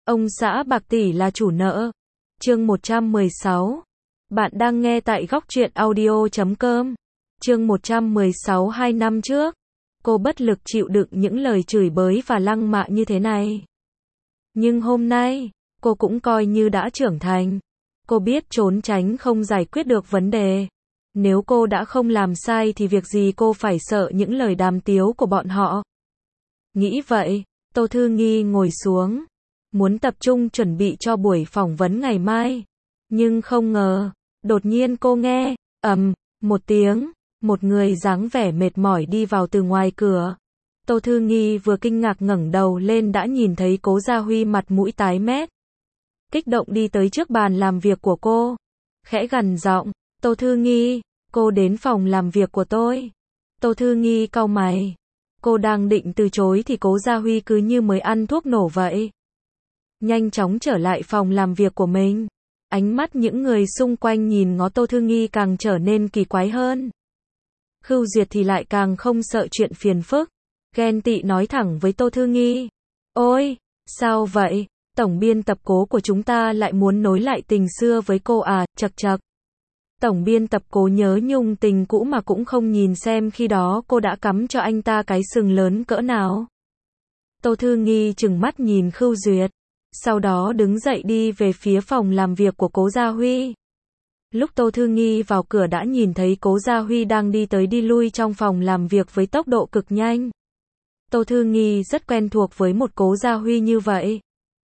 Ông xã bạc tỷ là chủ nợ. Chương 116. Bạn đang nghe tại góc truyện audio.com. Chương 116. 2 năm trước, cô bất lực chịu đựng những lời chửi bới và lăng mạ như thế này. Nhưng hôm nay, cô cũng coi như đã trưởng thành. Cô biết trốn tránh không giải quyết được vấn đề. Nếu cô đã không làm sai thì việc gì cô phải sợ những lời đàm tiếu của bọn họ. Nghĩ vậy, Tô Thư Nghi ngồi xuống, muốn tập trung chuẩn bị cho buổi phỏng vấn ngày mai. Nhưng không ngờ, đột nhiên cô nghe, một tiếng, một người dáng vẻ mệt mỏi đi vào từ ngoài cửa. Tô Thư Nghi vừa kinh ngạc ngẩng đầu lên đã nhìn thấy Cố Gia Huy mặt mũi tái mét. Kích động đi tới trước bàn làm việc của cô. Khẽ gằn giọng, Tô Thư Nghi, cô đến phòng làm việc của tôi. Tô Thư Nghi cau mày. Cô đang định từ chối thì Cố Gia Huy cứ như mới ăn thuốc nổ vậy. Nhanh chóng trở lại phòng làm việc của mình. Ánh mắt những người xung quanh nhìn ngó Tô Thư Nghi càng trở nên kỳ quái hơn. Khưu Duyệt thì lại càng không sợ chuyện phiền phức. Ghen tị nói thẳng với Tô Thư Nghi. Ôi, sao vậy? Tổng biên tập Cố của chúng ta lại muốn nối lại tình xưa với cô à, chậc chậc. Tổng biên tập Cố nhớ nhung tình cũ mà cũng không nhìn xem khi đó cô đã cắm cho anh ta cái sừng lớn cỡ nào. Tô Thư Nghi trừng mắt nhìn Khưu Duyệt, sau đó đứng dậy đi về phía phòng làm việc của Cố Gia Huy. Lúc Tô Thư Nghi vào cửa đã nhìn thấy Cố Gia Huy đang đi tới đi lui trong phòng làm việc với tốc độ cực nhanh. Tô Thư Nghi rất quen thuộc với một Cố Gia Huy như vậy.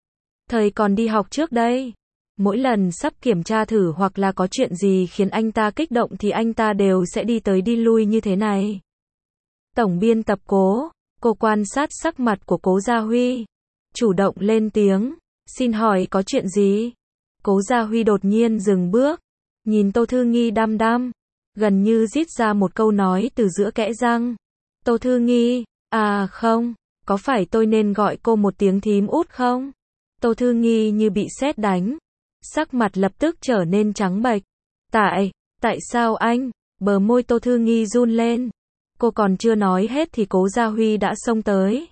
Thời còn đi học trước đây, mỗi lần sắp kiểm tra thử hoặc là có chuyện gì khiến anh ta kích động thì anh ta đều sẽ đi tới đi lui như thế này. Tổng biên tập Cố, cô quan sát sắc mặt của Cố Gia Huy, chủ động lên tiếng, xin hỏi có chuyện gì? Cố Gia Huy đột nhiên dừng bước, nhìn Tô Thư Nghi đăm đăm, gần như rít ra một câu nói từ giữa kẽ răng. Tô Thư Nghi, à không, có phải tôi nên gọi cô một tiếng thím út không? Tô Thư Nghi như bị sét đánh, sắc mặt lập tức trở nên trắng bệch. Tại sao anh? Bờ môi Tô Thư Nghi run lên. Cô còn chưa nói hết thì Cố Gia Huy đã xông tới,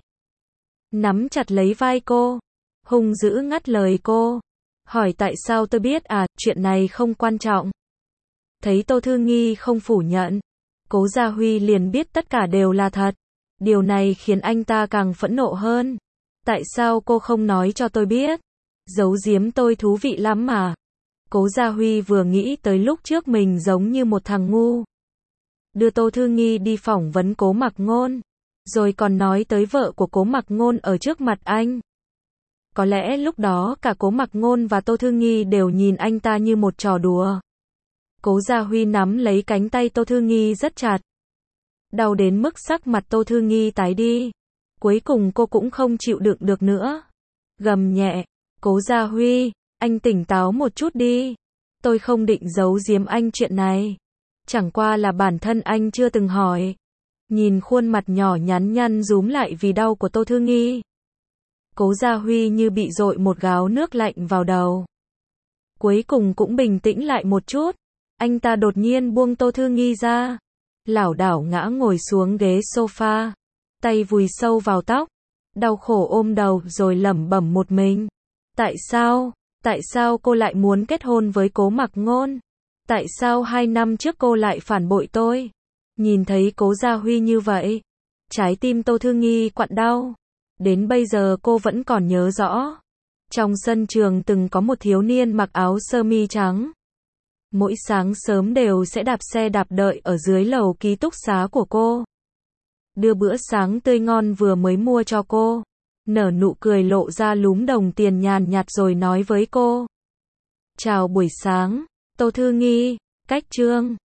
nắm chặt lấy vai cô, hung dữ ngắt lời cô. Hỏi tại sao tôi biết à, chuyện này không quan trọng. Thấy Tô Thư Nghi không phủ nhận, Cố Gia Huy liền biết tất cả đều là thật. Điều này khiến anh ta càng phẫn nộ hơn. Tại sao cô không nói cho tôi biết? Giấu giếm tôi thú vị lắm mà. Cố Gia Huy vừa nghĩ tới lúc trước mình giống như một thằng ngu. Đưa Tô Thư Nghi đi phỏng vấn Cố Mặc Ngôn, rồi còn nói tới vợ của Cố Mặc Ngôn ở trước mặt anh. Có lẽ lúc đó cả Cố Mặc Ngôn và Tô Thư Nghi đều nhìn anh ta như một trò đùa. Cố Gia Huy nắm lấy cánh tay Tô Thư Nghi rất chặt. Đau đến mức sắc mặt Tô Thư Nghi tái đi. Cuối cùng cô cũng không chịu đựng được nữa. Gầm nhẹ, Cố Gia Huy, anh tỉnh táo một chút đi. Tôi không định giấu giếm anh chuyện này. Chẳng qua là bản thân anh chưa từng hỏi. Nhìn khuôn mặt nhỏ nhắn nhăn rúm lại vì đau của Tô Thư Nghi, Cố Gia Huy như bị dội một gáo nước lạnh vào đầu. Cuối cùng cũng bình tĩnh lại một chút. Anh ta đột nhiên buông Tô Thư Nghi ra, lảo đảo ngã ngồi xuống ghế sofa, tay vùi sâu vào tóc, đau khổ ôm đầu rồi lẩm bẩm một mình. Tại sao cô lại muốn kết hôn với Cố Mặc Ngôn? Tại sao 2 năm trước cô lại phản bội tôi? Nhìn thấy Cố Gia Huy như vậy, trái tim Tô Thư Nghi quặn đau. Đến bây giờ cô vẫn còn nhớ rõ. Trong sân trường từng có một thiếu niên mặc áo sơ mi trắng. Mỗi sáng sớm đều sẽ đạp xe đạp đợi ở dưới lầu ký túc xá của cô. Đưa bữa sáng tươi ngon vừa mới mua cho cô. Nở nụ cười lộ ra lúm đồng tiền nhàn nhạt rồi nói với cô. Chào buổi sáng, Tô Thư Nghi, cách Trương.